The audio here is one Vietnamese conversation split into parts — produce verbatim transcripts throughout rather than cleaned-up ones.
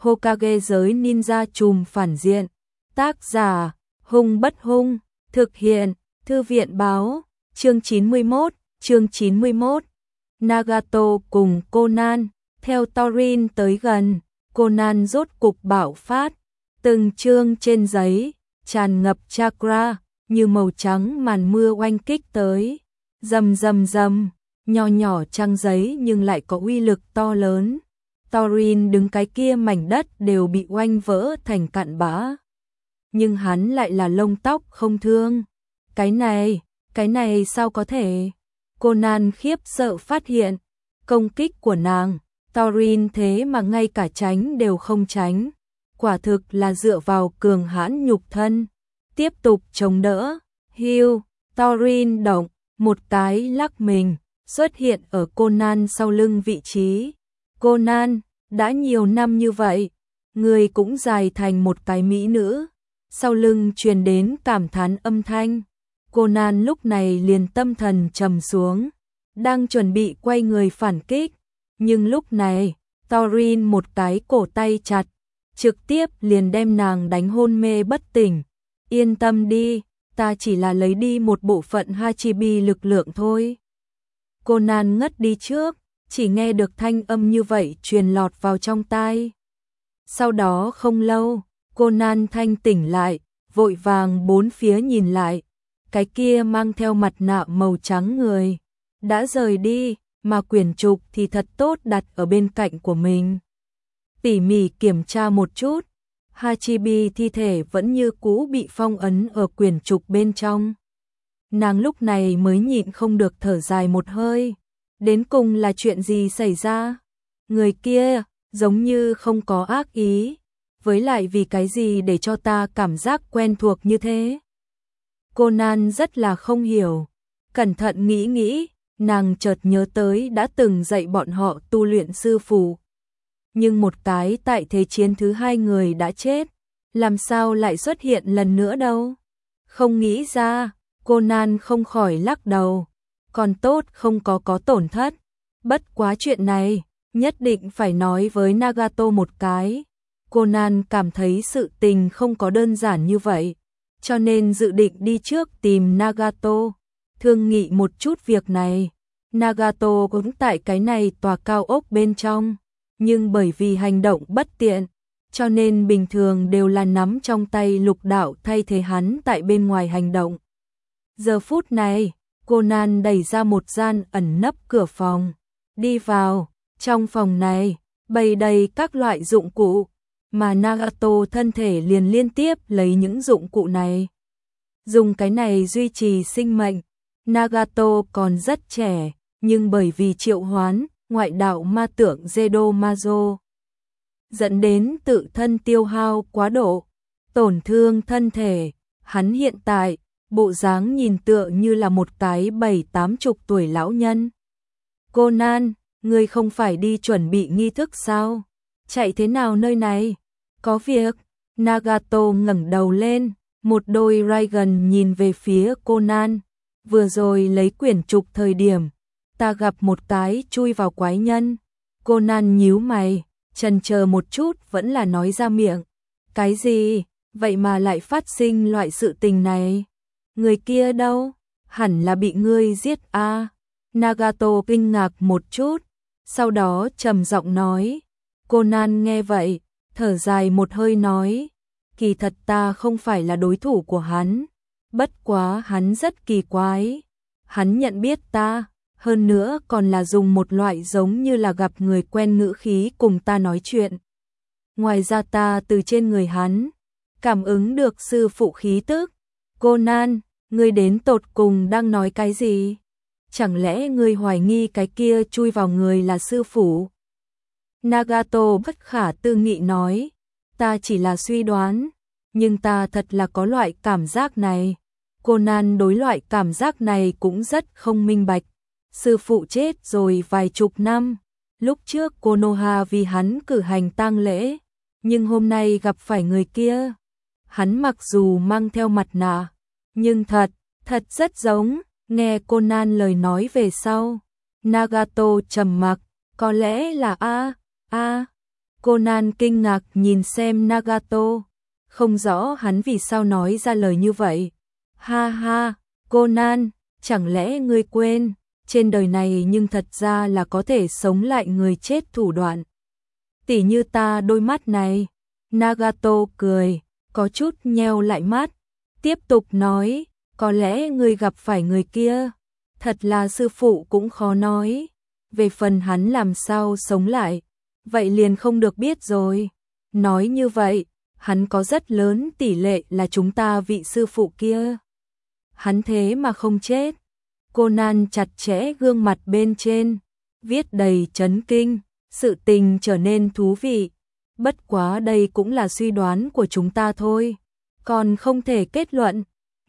Hokage giới ninja trùm phản diện. Tác giả, Hung Bất Hung, thực hiện, Thư viện báo, chương chín mươi mốt, chương chín mươi mốt. Nagato cùng Conan, theo Thorin tới gần, Conan rốt cục bạo phát, từng chương trên giấy, tràn ngập chakra, như màu trắng màn mưa oanh kích tới, rầm rầm rầm, nho nhỏ trang giấy nhưng lại có uy lực to lớn. Thorin đứng cái kia mảnh đất đều bị oanh vỡ thành cặn bã. Nhưng hắn lại là lông tóc không thương. Cái này, cái này sao có thể? Conan khiếp sợ phát hiện, công kích của nàng, Thorin thế mà ngay cả tránh đều không tránh. Quả thực là dựa vào cường hãn nhục thân. Tiếp tục chống đỡ, hưu, Thorin động, một cái lắc mình, xuất hiện ở Conan sau lưng vị trí. Conan, đã nhiều năm như vậy, người cũng dài thành một cái mỹ nữ. Sau lưng truyền đến cảm thán âm thanh. Conan lúc này liền tâm thần trầm xuống, đang chuẩn bị quay người phản kích. Nhưng lúc này, Thorin một cái cổ tay chặt, trực tiếp liền đem nàng đánh hôn mê bất tỉnh. Yên tâm đi, ta chỉ là lấy đi một bộ phận Hachibi lực lượng thôi. Conan ngất đi trước, chỉ nghe được thanh âm như vậy truyền lọt vào trong tai. Sau đó không lâu, Conan thanh tỉnh lại, vội vàng bốn phía nhìn lại. Cái kia mang theo mặt nạ màu trắng người đã rời đi, mà quyển trục thì thật tốt đặt ở bên cạnh của mình. Tỉ mỉ kiểm tra một chút, Hachibi thi thể vẫn như cũ bị phong ấn ở quyển trục bên trong. Nàng lúc này mới nhịn không được thở dài một hơi. Đến cùng là chuyện gì xảy ra? Người kia giống như không có ác ý, với lại vì cái gì để cho ta cảm giác quen thuộc như thế? Conan rất là không hiểu, cẩn thận nghĩ nghĩ, nàng chợt nhớ tới đã từng dạy bọn họ tu luyện sư phụ. Nhưng một cái tại thế chiến thứ hai người đã chết, làm sao lại xuất hiện lần nữa đâu? Không nghĩ ra, Conan không khỏi lắc đầu, còn tốt không có có tổn thất. Bất quá chuyện này, nhất định phải nói với Nagato một cái. Conan cảm thấy sự tình không có đơn giản như vậy, cho nên dự định đi trước tìm Nagato, thương nghị một chút việc này. Nagato cũng tại cái này tòa cao ốc bên trong, nhưng bởi vì hành động bất tiện, cho nên bình thường đều là nắm trong tay lục đạo thay thế hắn tại bên ngoài hành động. Giờ phút này, Conan đẩy ra một gian ẩn nấp cửa phòng, đi vào. Trong phòng này, bày đầy các loại dụng cụ, mà Nagato thân thể liền liên tiếp lấy những dụng cụ này. Dùng cái này duy trì sinh mệnh. Nagato còn rất trẻ, nhưng bởi vì triệu hoán, ngoại đạo ma tượng Zedo Majo, dẫn đến tự thân tiêu hao quá độ, tổn thương thân thể. Hắn hiện tại, bộ dáng nhìn tựa như là một cái bảy tám chục tuổi lão nhân. Conan, ngươi không phải đi chuẩn bị nghi thức sao? Chạy thế nào nơi này? Có việc. Nagato ngẩng đầu lên, một đôi ray gần nhìn về phía Conan. Vừa rồi lấy quyển trục thời điểm, ta gặp một cái chui vào quái nhân. Conan nhíu mày, chần chờ một chút vẫn là nói ra miệng. Cái gì? Vậy mà lại phát sinh loại sự tình này? Người kia đâu? Hẳn là bị ngươi giết a. À? Nagato kinh ngạc một chút, sau đó trầm giọng nói. Conan nghe vậy, thở dài một hơi nói, kỳ thật ta không phải là đối thủ của hắn, bất quá hắn rất kỳ quái. Hắn nhận biết ta, hơn nữa còn là dùng một loại giống như là gặp người quen ngữ khí cùng ta nói chuyện. Ngoài ra ta từ trên người hắn, cảm ứng được sư phụ khí tức. Conan, ngươi đến tột cùng đang nói cái gì? Chẳng lẽ ngươi hoài nghi cái kia chui vào người là sư phụ? Nagato bất khả tư nghị nói, ta chỉ là suy đoán, nhưng ta thật là có loại cảm giác này. Conan đối loại cảm giác này cũng rất không minh bạch. Sư phụ chết rồi vài chục năm, lúc trước Konoha vì hắn cử hành tang lễ, nhưng hôm nay gặp phải người kia. Hắn mặc dù mang theo mặt nạ, nhưng thật, thật rất giống. Nghe Conan lời nói về sau, Nagato trầm mặc, có lẽ là a, a, Conan kinh ngạc nhìn xem Nagato, không rõ hắn vì sao nói ra lời như vậy. Ha ha, Conan, chẳng lẽ ngươi quên, trên đời này nhưng thật ra là có thể sống lại người chết thủ đoạn. Tỉ như ta đôi mắt này. Nagato cười, có chút nheo lại mắt, tiếp tục nói, có lẽ ngươi gặp phải người kia, thật là sư phụ cũng khó nói, về phần hắn làm sao sống lại, vậy liền không được biết rồi. Nói như vậy, hắn có rất lớn tỷ lệ là chúng ta vị sư phụ kia. Hắn thế mà không chết. Conan chặt chẽ gương mặt bên trên, viết đầy chấn kinh, sự tình trở nên thú vị. Bất quá đây cũng là suy đoán của chúng ta thôi, còn không thể kết luận.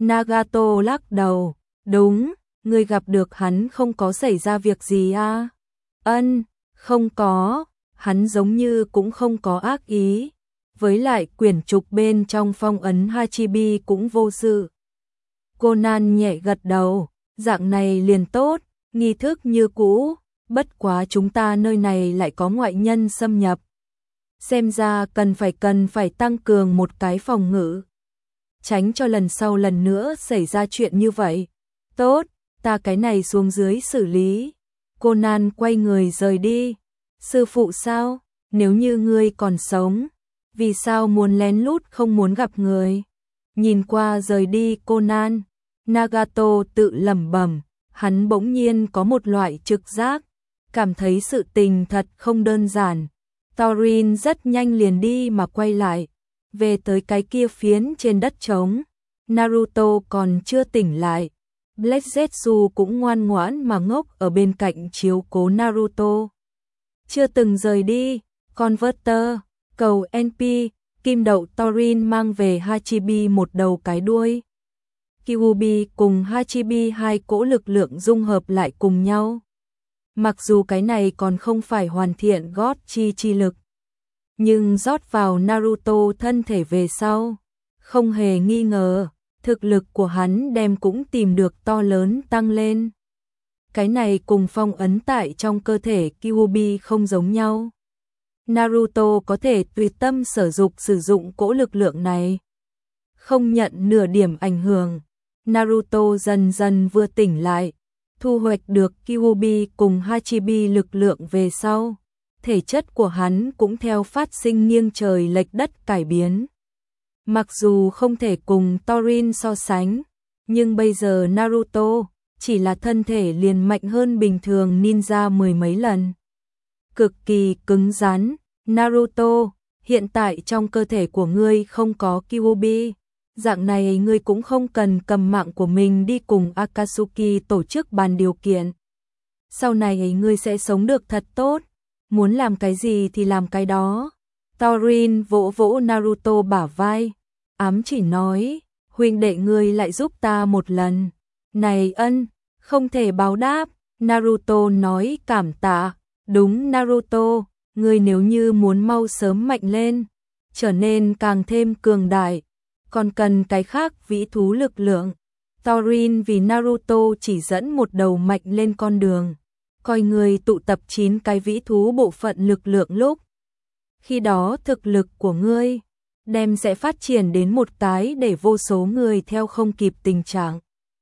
Nagato lắc đầu, đúng, ngươi gặp được hắn không có xảy ra việc gì à? Ân, không có, hắn giống như cũng không có ác ý. Với lại quyển trục bên trong phong ấn Hachibi cũng vô sự. Conan nhẹ gật đầu, dạng này liền tốt, nghi thức như cũ, bất quá chúng ta nơi này lại có ngoại nhân xâm nhập. Xem ra cần phải cần phải tăng cường một cái phòng ngự, tránh cho lần sau lần nữa xảy ra chuyện như vậy. Tốt, ta cái này xuống dưới xử lý. Conan quay người rời đi. Sư phụ sao? Nếu như ngươi còn sống, vì sao muốn lén lút không muốn gặp người? Nhìn qua rời đi Conan, Nagato tự lẩm bẩm, hắn bỗng nhiên có một loại trực giác, cảm thấy sự tình thật không đơn giản. Thorin rất nhanh liền đi mà quay lại, về tới cái kia phiến trên đất trống. Naruto còn chưa tỉnh lại, Black Zetsu cũng ngoan ngoãn mà ngốc ở bên cạnh chiếu cố Naruto. Chưa từng rời đi, Converter, cầu en pê, kim đậu Thorin mang về Hachibi một đầu cái đuôi. Kyuubi cùng Hachibi hai cỗ lực lượng dung hợp lại cùng nhau. Mặc dù cái này còn không phải hoàn thiện gót chi chi lực, nhưng rót vào Naruto thân thể về sau, không hề nghi ngờ, thực lực của hắn đem cũng tìm được to lớn tăng lên. Cái này cùng phong ấn tại trong cơ thể Kyuubi không giống nhau. Naruto có thể tùy tâm sở dục sử dụng cỗ lực lượng này, không nhận nửa điểm ảnh hưởng. Naruto dần dần vừa tỉnh lại, thu hoạch được Kyuubi cùng Hachibi lực lượng về sau, thể chất của hắn cũng theo phát sinh nghiêng trời lệch đất cải biến. Mặc dù không thể cùng Thorin so sánh, nhưng bây giờ Naruto chỉ là thân thể liền mạnh hơn bình thường ninja mười mấy lần. Cực kỳ cứng rắn. Naruto, hiện tại trong cơ thể của ngươi không có Kyuubi, dạng này ngươi cũng không cần cầm mạng của mình đi cùng Akatsuki tổ chức bàn điều kiện. Sau này ngươi sẽ sống được thật tốt, muốn làm cái gì thì làm cái đó. Thorin vỗ vỗ Naruto bả vai, ám chỉ nói, huynh đệ ngươi lại giúp ta một lần. Này ân, không thể báo đáp. Naruto nói cảm tạ. Đúng Naruto, ngươi nếu như muốn mau sớm mạnh lên, trở nên càng thêm cường đại, còn cần cái khác vĩ thú lực lượng. Thorin vì Naruto chỉ dẫn một đầu mạnh lên con đường, coi người tụ tập chín cái vĩ thú bộ phận lực lượng lúc. Khi đó thực lực của ngươi đem sẽ phát triển đến một cái để vô số người theo không kịp tình trạng.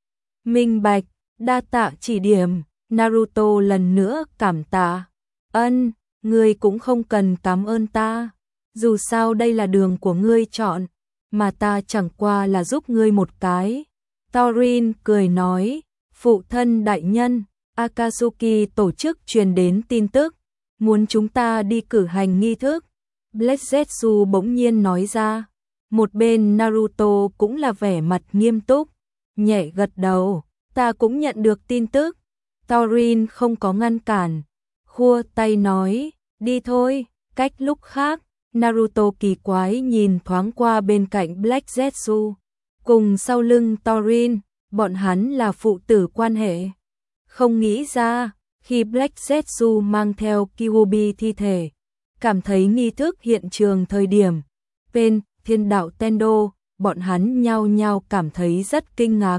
Minh bạch, đa tạ chỉ điểm. Naruto lần nữa cảm tạ. Ân, ngươi cũng không cần cảm ơn ta, dù sao đây là đường của ngươi chọn, mà ta chẳng qua là giúp ngươi một cái. Thorin cười nói, phụ thân đại nhân, Akatsuki tổ chức truyền đến tin tức, muốn chúng ta đi cử hành nghi thức. Black Zetsu bỗng nhiên nói ra, một bên Naruto cũng là vẻ mặt nghiêm túc, nhẹ gật đầu, ta cũng nhận được tin tức. Thorin không có ngăn cản, khua tay nói, đi thôi. Cách lúc khác, Naruto kỳ quái nhìn thoáng qua bên cạnh Black Zetsu, cùng sau lưng Thorin, bọn hắn là phụ tử quan hệ. Không nghĩ ra, khi Black Zetsu mang theo Kyuubi thi thể, cảm thấy nghi thức hiện trường thời điểm, bên thiên đạo Tendo, bọn hắn nhao nhao cảm thấy rất kinh ngạc.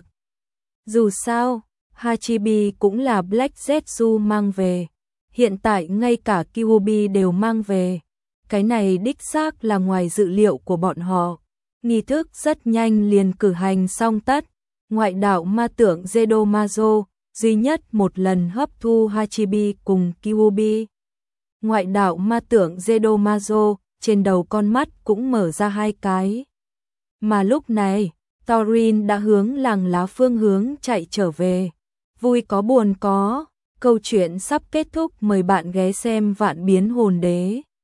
Dù sao, Hachibi cũng là Black Zetsu mang về, hiện tại ngay cả Kyuubi đều mang về. cái này đích xác là ngoài dự liệu của bọn họ. Nghi thức rất nhanh liền cử hành xong tất. Ngoại đạo ma tượng Zedomazo duy nhất một lần hấp thu Hachibi cùng Kyuubi. Ngoại đạo ma tượng Zedomazo trên đầu con mắt cũng mở ra hai cái. Mà lúc này, Thorin đã hướng làng lá phương hướng chạy trở về. Vui có buồn có, câu chuyện sắp kết thúc, mời bạn ghé xem Vạn Biến Hồn Đế.